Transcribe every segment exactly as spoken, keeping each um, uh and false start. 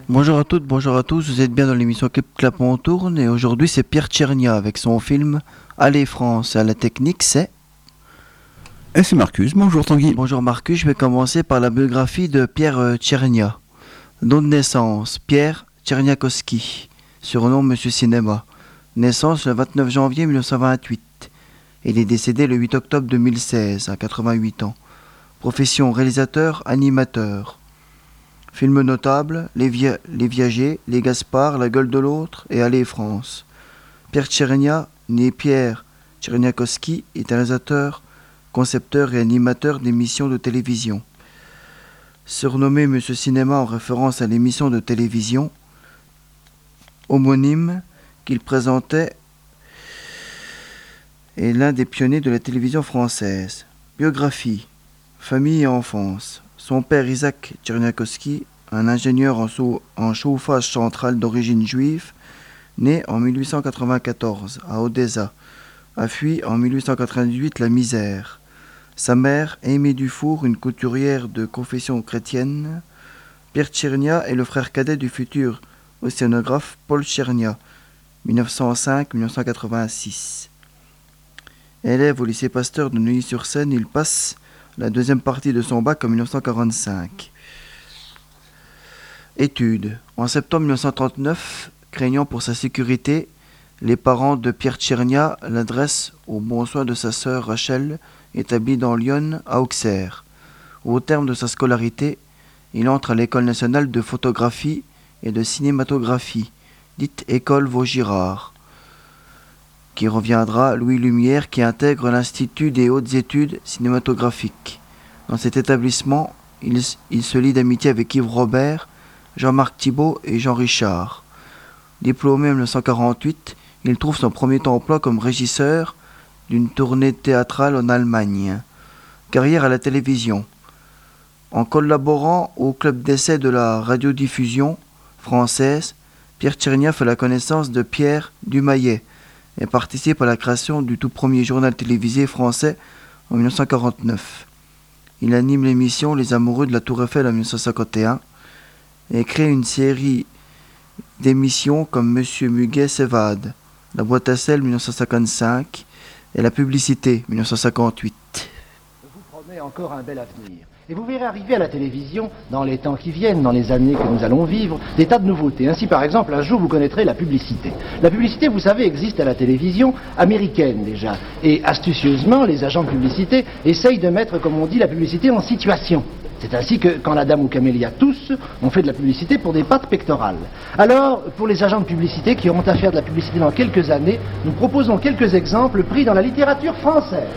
Bonjour à toutes, bonjour à tous, vous êtes bien dans l'émission Clip Clap on tourne et aujourd'hui c'est Pierre Tchernia avec son film Allez France. À la technique c'est... Et c'est Marcus, bonjour Tanguy. Bonjour Marcus, je vais commencer par la biographie de Pierre euh, Tchernia. Nom de naissance, Pierre Tcherniakowski, surnom Monsieur Cinéma. Naissance le vingt-neuf janvier mille neuf cent vingt-huit. Il est décédé le huit octobre deux mille seize à quatre-vingt-huit ans. Profession réalisateur, animateur. Films notables, Les, Via- Les Viagers, Les Gaspards, La Gueule de l'Autre et Allez France. Pierre Tchernia, né Pierre Tcherniakowski, est un réalisateur, concepteur et animateur d'émissions de télévision. Surnommé Monsieur Cinéma en référence à l'émission de télévision homonyme qu'il présentait, est l'un des pionniers de la télévision française. Biographie, famille et enfance. Son père Isaac Tcherniakowski, un ingénieur en, sau- en chauffage central d'origine juive, né en mille huit cent quatre-vingt-quatorze à Odessa, a fui en mille huit cent quatre-vingt-dix-huit la misère. Sa mère, Aimée Dufour, une couturière de confession chrétienne. Pierre Tchernia est le frère cadet du futur océanographe Paul Tchernia, mille neuf cent cinq à mille neuf cent quatre-vingt-six. Élève au lycée Pasteur de Neuilly-sur-Seine, il passe la deuxième partie de son bac en mille neuf cent quarante-cinq. Études. En septembre mille neuf cent trente-neuf, craignant pour sa sécurité, les parents de Pierre Tchernia l'adressent aux bons soins de sa sœur Rachel, établie dans Lyon, à Auxerre. Au terme de sa scolarité, il entre à l'École nationale de photographie et de cinématographie, dite École Vaugirard, qui reviendra Louis Lumière, qui intègre l'Institut des hautes études cinématographiques. Dans cet établissement, il, il se lie d'amitié avec Yves Robert, Jean-Marc Thibault et Jean Richard. Diplômé en mille neuf cent quarante-huit, il trouve son premier emploi comme régisseur d'une tournée théâtrale en Allemagne. Carrière à la télévision. En collaborant au club d'essai de la radiodiffusion française, Pierre Tchernia fait la connaissance de Pierre Dumayet et participe à la création du tout premier journal télévisé français en mille neuf cent quarante-neuf. Il anime l'émission Les Amoureux de la Tour Eiffel en mille neuf cent cinquante et un et crée une série d'émissions comme Monsieur Muguet s'évade, La boîte à sel mille neuf cent cinquante-cinq et La publicité mille neuf cent cinquante-huit. Je vous promets encore un bel avenir. Et vous verrez arriver à la télévision, dans les temps qui viennent, dans les années que nous allons vivre, des tas de nouveautés. Ainsi, par exemple, un jour, vous connaîtrez la publicité. La publicité, vous savez, existe à la télévision américaine déjà. Et astucieusement, les agents de publicité essayent de mettre, comme on dit, la publicité en situation. C'est ainsi que, quand la dame ou Camélia tous, on fait de la publicité pour des pattes pectorales. Alors, pour les agents de publicité qui auront à faire de la publicité dans quelques années, nous proposons quelques exemples pris dans la littérature française.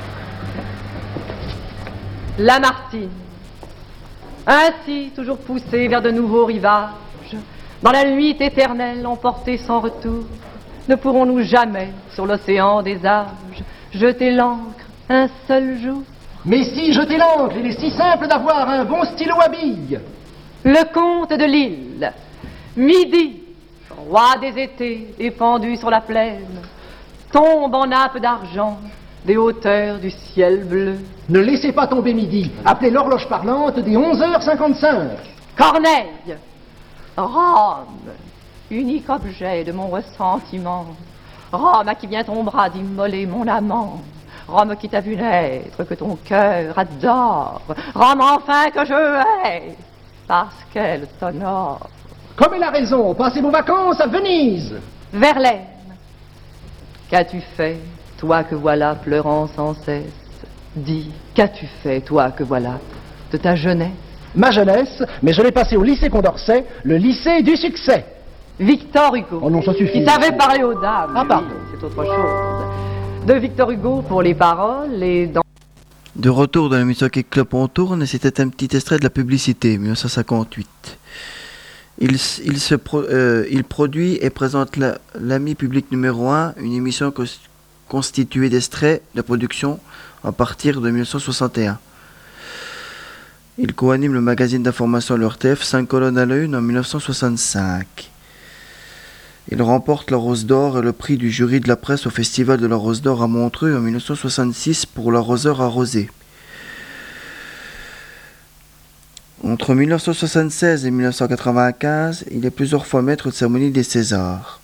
Lamartine. Ainsi, toujours poussé vers de nouveaux rivages, dans la nuit éternelle emportés sans retour, ne pourrons-nous jamais, sur l'océan des âges, jeter l'ancre un seul jour? Mais si, jetez l'ancre, il est si simple d'avoir un bon stylo à billes. Le comte de Lille, midi, roi des étés, épandu sur la plaine, tombe en nappe d'argent des hauteurs du ciel bleu. Ne laissez pas tomber midi. Appelez l'horloge parlante des onze heures cinquante-cinq. Corneille, Rome, unique objet de mon ressentiment. Rome à qui vient ton bras d'immoler mon amant. Rome qui t'a vu naître, que ton cœur adore. Rome enfin que je hais, parce qu'elle t'honore. Comme elle a raison, passez vos vacances à Venise. Verlaine, qu'as-tu fait, toi que voilà pleurant sans cesse? Dis, qu'as-tu fait, toi que voilà, de ta jeunesse? Ma jeunesse, mais je l'ai passée au lycée Condorcet, le lycée du succès. Victor Hugo. Oh non, ça suffit. Il savait parler aux dames. Ah, lui, pardon. c'est autre chose. De Victor Hugo pour les paroles et dans... De retour dans l'émission Kick Club on tourne, et c'était un petit extrait de la publicité, mille neuf cent cinquante-huit. Il, il, se pro, euh, il produit et présente la, l'ami public numéro un, une émission cos, constituée d'extraits de production à partir de mille neuf cent soixante et un. Il co-anime le magazine d'information Le R T F, cinq colonnes à la une en mille neuf cent soixante-cinq. Il remporte la Rose d'Or et le prix du jury de la presse au Festival de la Rose d'Or à Montreux en mille neuf cent soixante-six pour L'arroseur arrosé. Entre mille neuf cent soixante-seize et mille neuf cent quatre-vingt-quinze, il est plusieurs fois maître de cérémonie des Césars.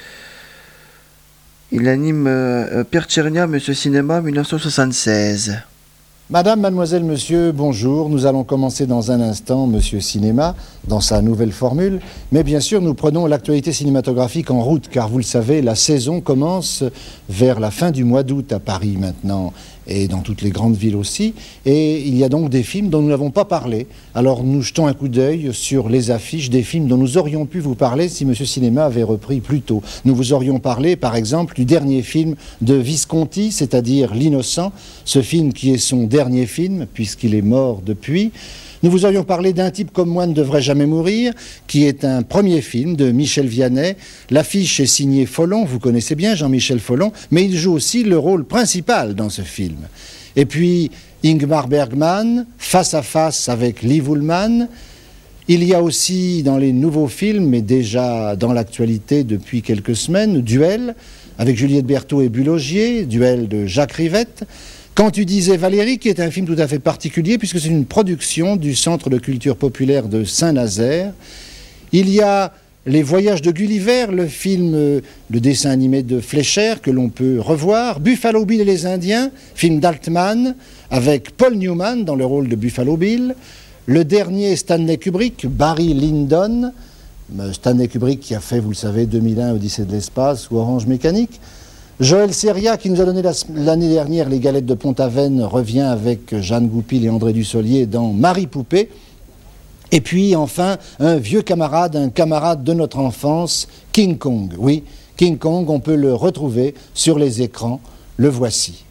Il anime euh, Pierre Tchernia, Monsieur Cinéma, mille neuf cent soixante-seize. Madame, mademoiselle, monsieur, bonjour. Nous allons commencer dans un instant Monsieur Cinéma, dans sa nouvelle formule. Mais bien sûr, nous prenons l'actualité cinématographique en route, car vous le savez, la saison commence vers la fin du mois d'août à Paris maintenant, et dans toutes les grandes villes aussi. Et il y a donc des films dont nous n'avons pas parlé. Alors nous jetons un coup d'œil sur les affiches des films dont nous aurions pu vous parler si Monsieur Cinéma avait repris plus tôt. Nous vous aurions parlé, par exemple, du dernier film de Visconti, c'est-à-dire L'Innocent, ce film qui est son dernier film, puisqu'il est mort depuis. Nous vous aurions parlé d'Un type comme moi ne devrait jamais mourir, qui est un premier film de Michel Vianney. L'affiche est signée Follon, vous connaissez bien Jean-Michel Follon, mais il joue aussi le rôle principal dans ce film. Et puis Ingmar Bergman, Face à face avec Liv Ullmann. Il y a aussi dans les nouveaux films, mais déjà dans l'actualité depuis quelques semaines, Duel, avec Juliette Berthaud et Bulogier, Duel de Jacques Rivette. Quand tu disais Valérie, qui est un film tout à fait particulier, puisque c'est une production du Centre de culture populaire de Saint-Nazaire. Il y a Les Voyages de Gulliver, le film, le dessin animé de Fleischer, que l'on peut revoir. Buffalo Bill et les Indiens, film d'Altman, avec Paul Newman dans le rôle de Buffalo Bill. Le dernier Stanley Kubrick, Barry Lyndon. Stanley Kubrick qui a fait, vous le savez, deux mille un, Odyssée de l'espace ou Orange Mécanique. Joël Seria, qui nous a donné l'année dernière les galettes de Pont-Aven, revient avec Jeanne Goupil et André Dussolier dans Marie Poupée. Et puis enfin, un vieux camarade, un camarade de notre enfance, King Kong. Oui, King Kong, on peut le retrouver sur les écrans. Le voici.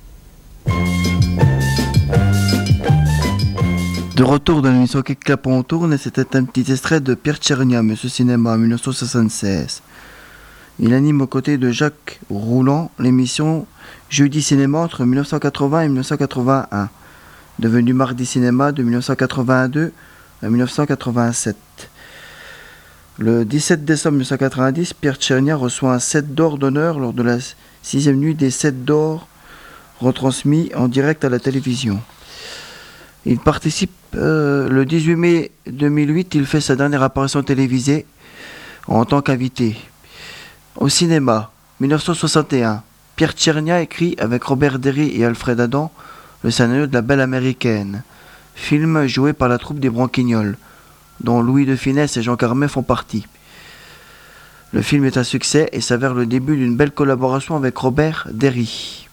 De retour dans l'émission Qui clap on tourne, et c'était un petit extrait de Pierre Tchernia, Monsieur Cinéma, mille neuf cent soixante-seize. Il anime aux côtés de Jacques Rouland l'émission Jeudi Cinéma entre mille neuf cent quatre-vingts et mille neuf cent quatre-vingt-un, devenu Mardi Cinéma de mille neuf cent quatre-vingt-deux à mille neuf cent quatre-vingt-sept. Le dix-sept décembre mille neuf cent quatre-vingt-dix, Pierre Tchernia reçoit un sept d'or d'honneur lors de la sixième nuit des sept d'or retransmis en direct à la télévision. Il participe euh, le dix-huit mai deux mille huit, il fait sa dernière apparition télévisée en tant qu'invité. Au cinéma, mille neuf cent soixante et un, Pierre Tchernia écrit avec Robert Derry et Alfred Adam le scénario de La Belle Américaine, film joué par la troupe des Branquignoles, dont Louis de Funès et Jean Carmet font partie. Le film est un succès et s'avère le début d'une belle collaboration avec Robert Derry.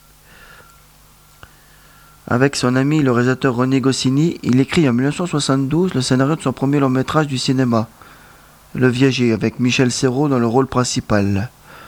Avec son ami le réalisateur René Goscinny, il écrit en mille neuf cent soixante-douze le scénario de son premier long métrage du cinéma, Le Viager, avec Michel Serrault dans le rôle principal.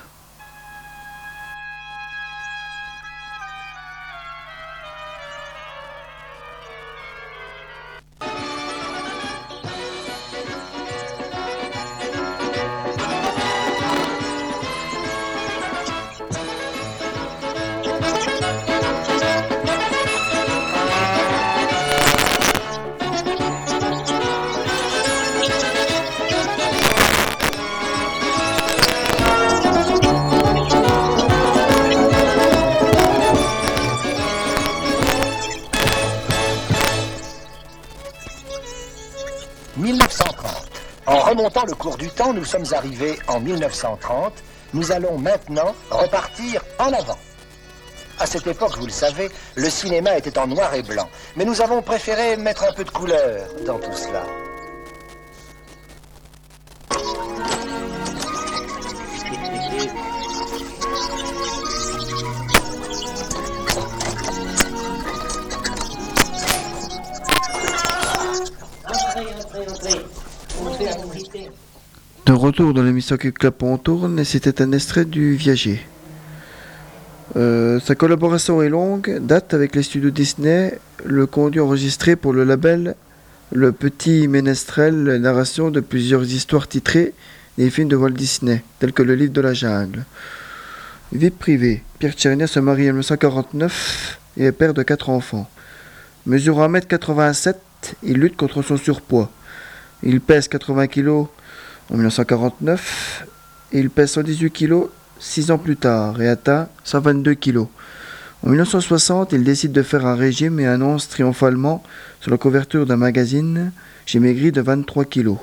mille neuf cent trente. En remontant le cours du temps, nous sommes arrivés en mille neuf cent trente. Nous allons maintenant repartir en avant. À cette époque, vous le savez, le cinéma était en noir et blanc. Mais nous avons préféré mettre un peu de couleur dans tout cela. De retour dans l'émission Qui clap on tourne, et c'était un extrait du Viager. Euh, sa collaboration est longue, date avec les studios Disney, le conduit enregistré pour le label Le Petit Ménestrel, narration de plusieurs histoires titrées des films de Walt Disney, tels que Le Livre de la Jungle. Vie privée, Pierre Tchernia se marie en mille neuf cent quarante-neuf et est père de quatre enfants. Mesurant un mètre quatre-vingt-sept, il lutte contre son surpoids. Il pèse quatre-vingts kilos en mille neuf cent quarante-neuf et il pèse cent dix-huit kilos six ans plus tard et atteint cent vingt-deux kilos. En mille neuf cent soixante, il décide de faire un régime et annonce triomphalement sur la couverture d'un magazine J'ai maigri de vingt-trois kilos.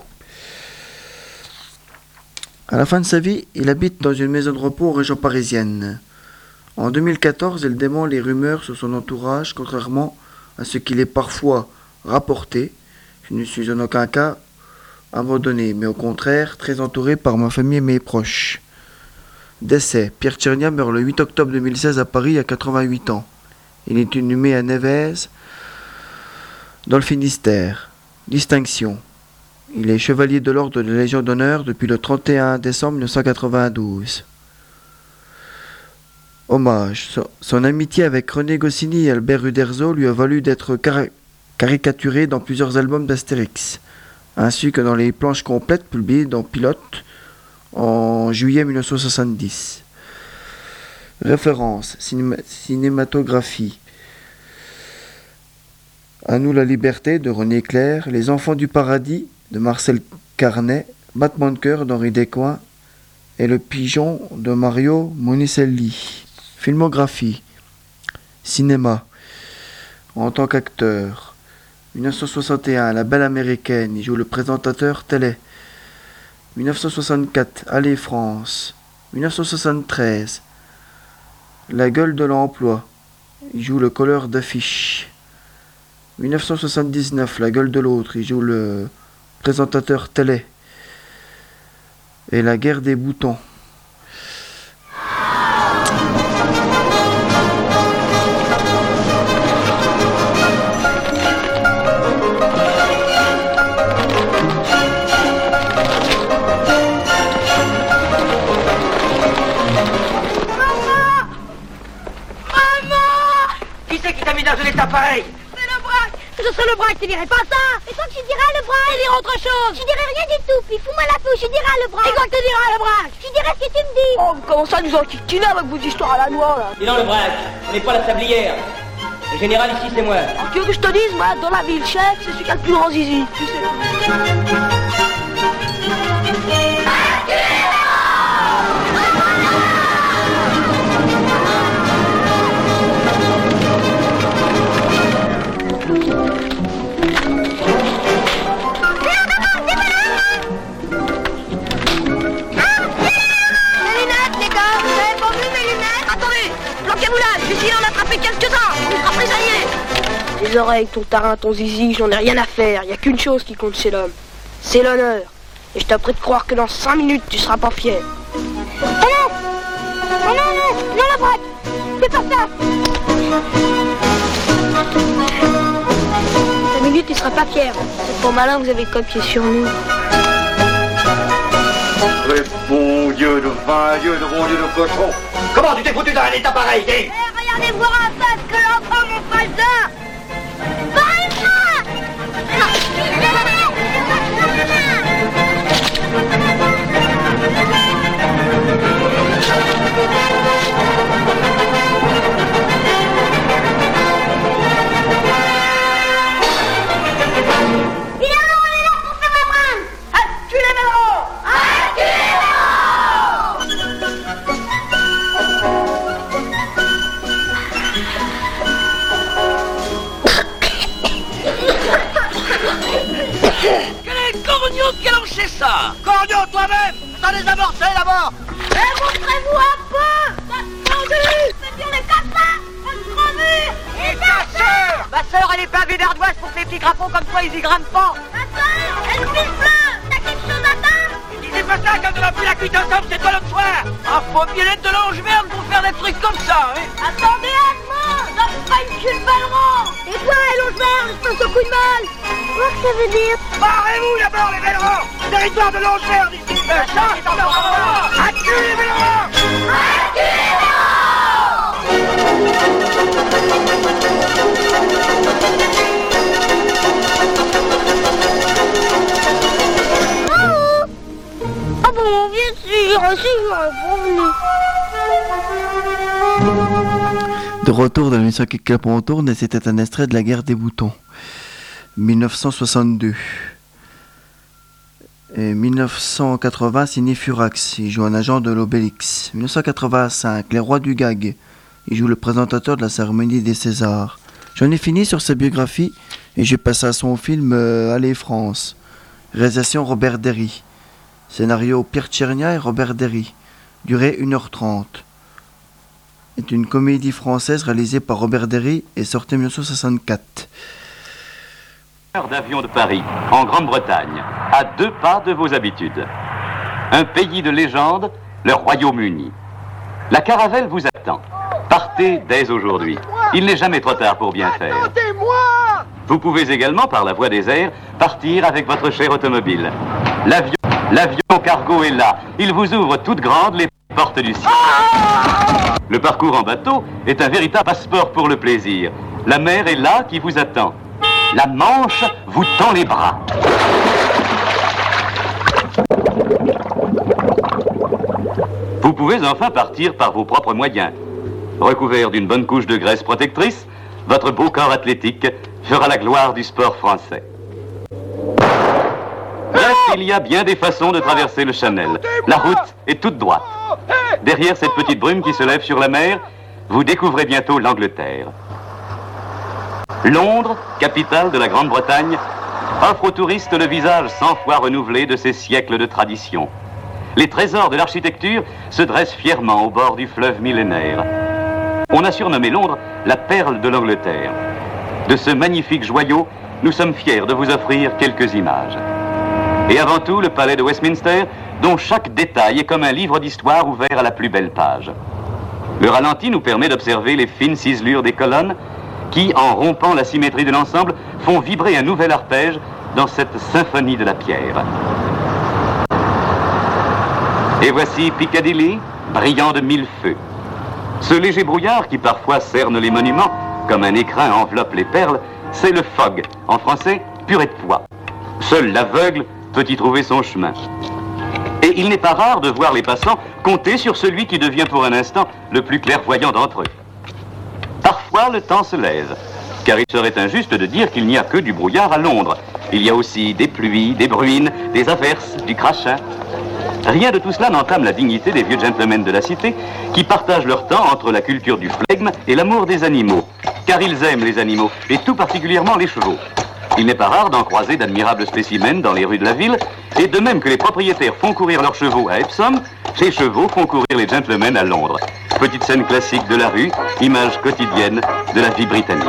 À la fin de sa vie, il habite dans une maison de repos en région parisienne. En deux mille quatorze, il dément les rumeurs sur son entourage, contrairement à ce qu'il est parfois rapporté. Je ne suis en aucun cas abandonné, mais au contraire, très entouré par ma famille et mes proches. Décès. Pierre Tchernia meurt le huit octobre deux mille seize à Paris à quatre-vingt-huit ans. Il est inhumé à Névez, dans le Finistère. Distinction. Il est chevalier de l'ordre de la Légion d'honneur depuis le trente et un décembre mille neuf cent quatre-vingt-douze. Hommage. Son, son amitié avec René Goscinny et Albert Uderzo lui a valu d'être car- caricaturé dans plusieurs albums d'Astérix, ainsi que dans les planches complètes publiées dans Pilote en juillet mille neuf cent soixante-dix. Référence. Cinéma- cinématographie. À nous la liberté de René Clair, Les enfants du paradis de Marcel Carnet, Battement de cœur d'Henri Descoings et Le pigeon de Mario Monicelli. Filmographie. Cinéma. En tant qu'acteur. dix-neuf cent soixante et un, La Belle Américaine, il joue le présentateur télé. dix-neuf cent soixante-quatre, Allez France. dix-neuf cent soixante-treize, La Gueule de l'Emploi, il joue le colleur d'affiche. dix-neuf cent soixante-dix-neuf, La Gueule de l'Autre, il joue le présentateur télé. Et La Guerre des boutons. Dans un état pareil. C'est le braque. Ce serait le braque, tu dirais pas ça. Et toi tu dirais le braque. Tu dirais autre chose. Tu dirais rien du tout, puis fous-moi la touche, tu dirais le braque. Et quoi que tu diras le braque? Tu dirais ce que tu me dis. Oh, vous commencez à nous enquiquiner avec vos histoires à la noix, là. Dis donc le braque, on n'est pas la sablière. Le général ici c'est moi. Alors, tu veux que je te dise, moi, dans la ville, chef, c'est celui qui a le plus grand zizi. Tu sais. Les oreilles, ton tarin, ton zizi, j'en ai rien à faire. Y a qu'une chose qui compte chez l'homme. C'est l'honneur. Et je t'apprête de croire que dans cinq minutes, tu seras pas fier. Oh non. Oh non, non, non la braque. Fais pas ça. Cinq minutes, tu seras pas fier. C'est pas malin, vous avez copié sur nous. Très bon Dieu de vin, Dieu de bon Dieu de cochon. Comment tu t'es foutu dans un état pareil, dis? Eh, regardez voir en face que l'enfant mon falsa. C'est ça. Corneau, toi-même, t'en les amorcé d'abord. Eh, montrez-vous un peu. Ça se pendu. C'est bien les casseurs. Ça se pendu. Et ta sœur? Ma sœur, elle est pavée d'ardoise pour que les petits crapauds comme toi, ils y grimpent pas. Ma sœur, elle file plein. T'as quelque chose à faire? Disais pas ça quand on a pris la cuite ensemble, c'est toi l'autre soir. Ah, faut bien être de l'ange verte pour faire des trucs comme ça, hein. Attendez, Edmond. Donne pas une cul ballon. Et toi, elle vert, je passe au coup de mal. Qu'est-ce que ça veut dire? Barrez-vous d'abord les Bellerans. Territoire de l'Angers d'ici. Euh, ça, c'est encore. À cul les Bellerans. À Ah bon, bien sûr, c'est bon. De retour dans l'émission qui clape en tourne, et c'était un extrait de La Guerre des boutons. dix-neuf cent soixante-deux. Et dix-neuf cent quatre-vingts, signé Furax, il joue un agent de l'Obélix. dix-neuf cent quatre-vingt-cinq, Les Rois du Gag, il joue le présentateur de la cérémonie des Césars. J'en ai fini sur sa biographie et je passe à son film euh, Allez France. Réalisation Robert Derry. Scénario Pierre Tchernia et Robert Derry. Durée une heure trente. C'est une comédie française réalisée par Robert Derry et sortie en dix-neuf cent soixante-quatre. D'avion de Paris, en Grande-Bretagne, à deux pas de vos habitudes. Un pays de légende, le Royaume-Uni. La caravelle vous attend. Partez dès aujourd'hui. Il n'est jamais trop tard pour bien faire. Vous pouvez également, par la voie des airs, partir avec votre cher automobile. L'avion, l'avion cargo est là. Il vous ouvre toutes grandes les portes du ciel. Le parcours en bateau est un véritable passeport pour le plaisir. La mer est là qui vous attend. La Manche vous tend les bras. Vous pouvez enfin partir par vos propres moyens. Recouvert d'une bonne couche de graisse protectrice, votre beau corps athlétique fera la gloire du sport français. Bref, il y a bien des façons de traverser le Channel. La route est toute droite. Derrière cette petite brume qui se lève sur la mer, vous découvrez bientôt l'Angleterre. Londres, capitale de la Grande-Bretagne, offre aux touristes le visage cent fois renouvelé de ses siècles de tradition. Les trésors de l'architecture se dressent fièrement au bord du fleuve millénaire. On a surnommé Londres la perle de l'Angleterre. De ce magnifique joyau, nous sommes fiers de vous offrir quelques images. Et avant tout, le palais de Westminster, dont chaque détail est comme un livre d'histoire ouvert à la plus belle page. Le ralenti nous permet d'observer les fines ciselures des colonnes qui, en rompant la symétrie de l'ensemble, font vibrer un nouvel arpège dans cette symphonie de la pierre. Et voici Piccadilly, brillant de mille feux. Ce léger brouillard qui parfois cerne les monuments, comme un écrin enveloppe les perles, c'est le fog, en français, purée de pois. Seul l'aveugle peut y trouver son chemin. Et il n'est pas rare de voir les passants compter sur celui qui devient pour un instant le plus clairvoyant d'entre eux. Parfois, le temps se lève, car il serait injuste de dire qu'il n'y a que du brouillard à Londres. Il y a aussi des pluies, des bruines, des averses, du crachin. Rien de tout cela n'entame la dignité des vieux gentlemen de la cité qui partagent leur temps entre la culture du flegme et l'amour des animaux, car ils aiment les animaux, et tout particulièrement les chevaux. Il n'est pas rare d'en croiser d'admirables spécimens dans les rues de la ville, et de même que les propriétaires font courir leurs chevaux à Epsom, ces chevaux font courir les gentlemen à Londres. Petite scène classique de la rue, image quotidienne de la vie britannique.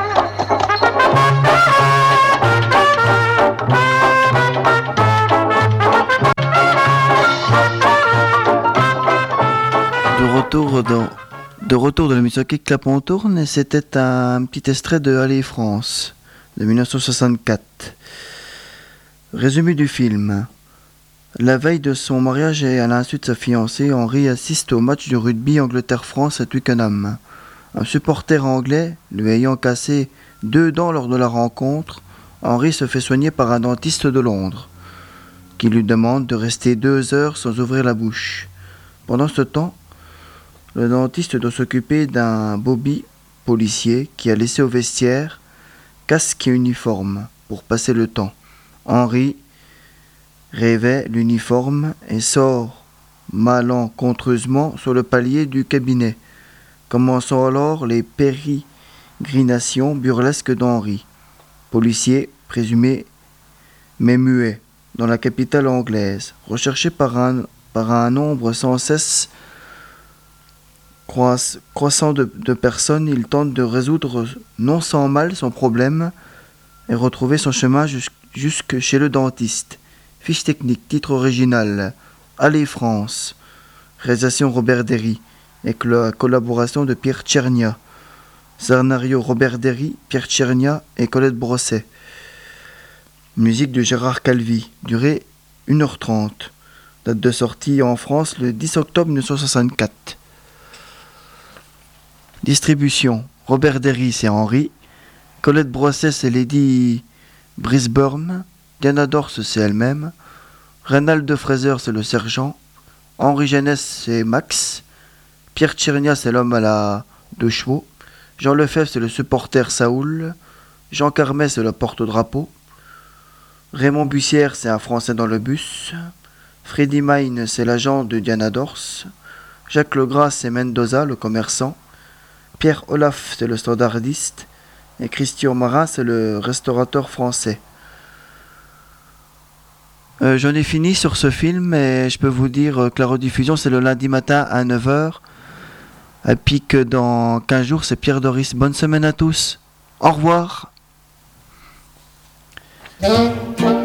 De retour dans, de retour de la musique Clapon tourne, et c'était un petit extrait de Allez France de dix-neuf cent soixante-quatre. Résumé du film. La veille de son mariage et à l'insu de sa fiancée, Henri assiste au match du rugby Angleterre-France à Twickenham. Un supporter anglais, lui ayant cassé deux dents lors de la rencontre, Henri se fait soigner par un dentiste de Londres, qui lui demande de rester deux heures sans ouvrir la bouche. Pendant ce temps, le dentiste doit s'occuper d'un bobby policier qui a laissé au vestiaire casque et uniforme pour passer le temps. Henri rêvait l'uniforme et sort malencontreusement sur le palier du cabinet, commençant alors les pérégrinations burlesques d'Henri, policier présumé mais muet, dans la capitale anglaise. Recherché par un, par un nombre sans cesse croissant de, de personnes, il tente de résoudre non sans mal son problème et retrouver son chemin jusqu', jusque chez le dentiste. Fiche technique, titre original, Allez France, réalisation Robert Derry, avec la collaboration de Pierre Tchernia. Scénario Robert Derry, Pierre Tchernia et Colette Brosset. Musique de Gérard Calvi, durée une heure trente. Date de sortie en France le dix octobre mille neuf cent soixante-quatre. Distribution, Robert Derry c'est Henri, Colette Brosset c'est Lady Brisbane, Diana Dors c'est elle-même, Reynald de Fraser c'est le sergent, Henri Jeunesse c'est Max, Pierre Tchernia c'est l'homme à la deux chevaux, Jean Lefebvre c'est le supporter Saoul, Jean Carmet c'est le porte-drapeau, Raymond Bussière c'est un Français dans le bus, Freddy Mine c'est l'agent de Diana Dors, Jacques Legras c'est Mendoza le commerçant, Pierre Olaf c'est le standardiste, Et Christian Marin, c'est le restaurateur français. Euh, j'en ai fini sur ce film et je peux vous dire que la rediffusion c'est le lundi matin à neuf heures. Et puis que dans quinze jours c'est Pierre Doris. Bonne semaine à tous. Au revoir.